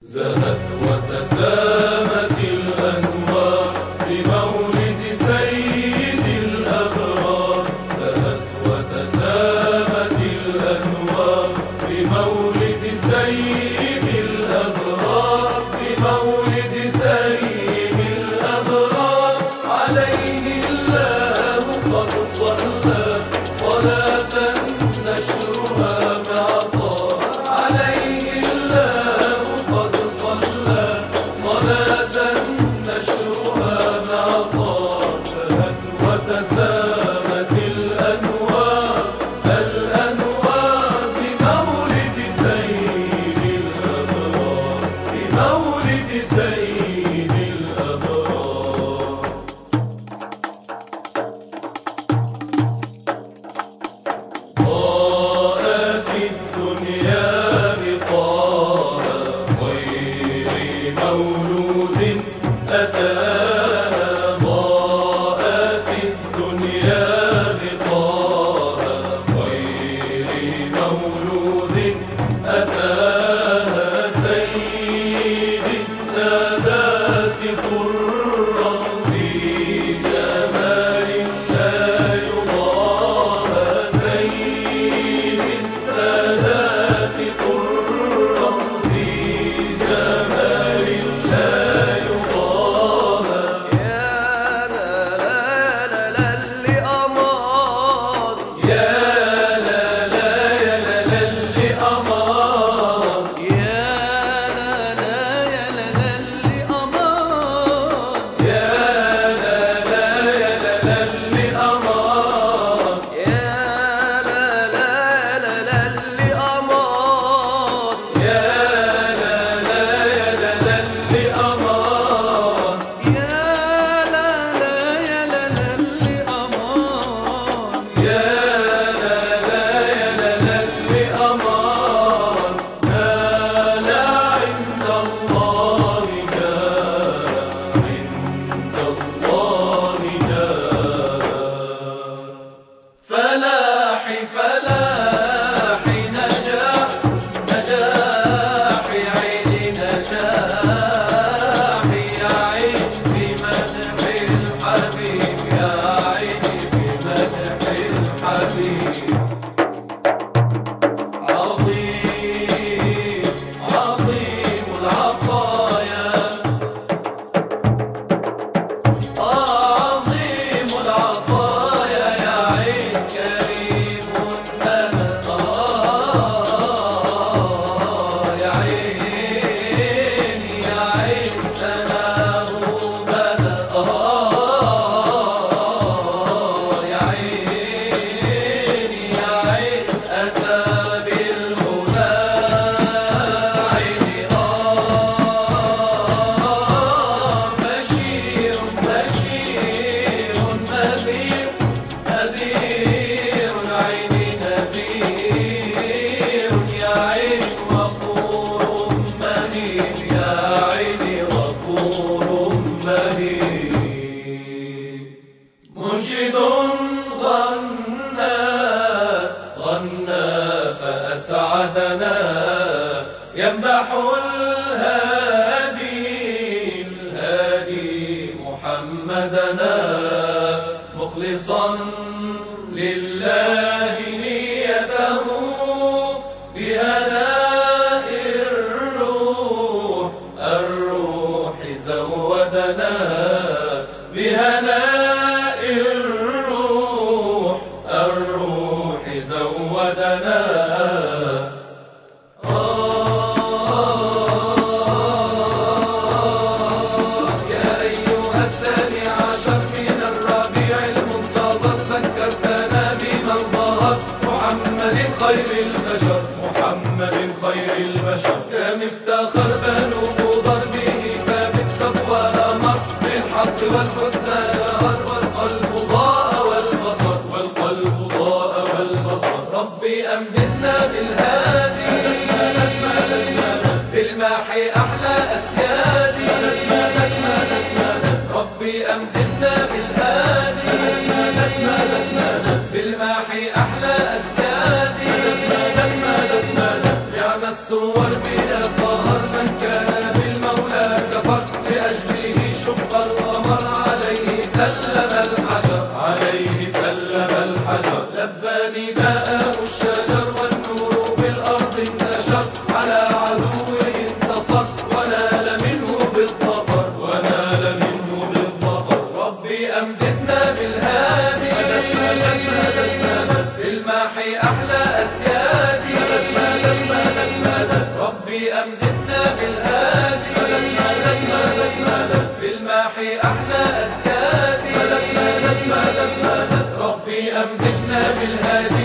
زهت وتسامت الأنوار بمولد سيد الأبرار. زهت وتسامت الأنوار بمولد سيد الأبرار. بمولد سيد الأبرار عليه الله قد صلى صلاة نشرها مع طه. عليه الله قد صلى صلاة نشرها مع طه. زهت وتسامت الأنوار بمولد سيد الأبرار. بمولد سيد الأبرار. ضاءت الدنيا بطه خير مولود أتاها. ضاءت الدنيا بطه خير مولود أتاها. سيد السادات طرا في جمال لا يضاهى. سيد السادات طرا في جمال لا يضاهى. يا لا لا لا لا اللي أمان. يا لا لا يا لا لا اللي أمان. يا لا لا يا لا لا اللي أمان. يا لا لا يا لا لا اللي أمان. يا لا لا لا لا اللي أمان. يا لا لا يا لا لا اللي أمان. يا لا لا يا لا لا اللي أمان. يا لا لا يا لا لا اللي أمان. نال عند الله جاه. عند الله جاه. فلاحي فلاحي نجاح. نجاح عيني نجاح. يا عين بمدح الحبيب. يا عيني بمدح الحبيب. عظيم عظيم العطايا. عظيم العطايا. يا عين كريم ملك. يا عين يا عين سناه بدا. يا عين يا عين أتى بالهدى. عيني بشير بشير نذير. نذير عيني نذير. يا عين غفور مهين. يا عيني غفور مهين. منشد غنى غنى فأسعدنا. يمدح الهادي الهادي محمدنا. مخلصا لله نيته. بهناء الروح الروح زودنا. بهناء الروح الروح زودنا. يا أيها الثاني عشر من الربيع المنتظر. ذكرتنا بمن ظهر. محمد خير البشر. محمد خير البشر. كم افتخر بنو مضر به فبالتقوى أمر. بالحق والحسنى جهر. والقلب ضاء والبصر. والقلب ضاء والبصر. ربي أمددنا بالهادي. بالماحي أحلى أسيادي. ربي أمددنا بالهادي. بالماحي أحلى أسيادي. الصور بلا قهر من كان بالهدي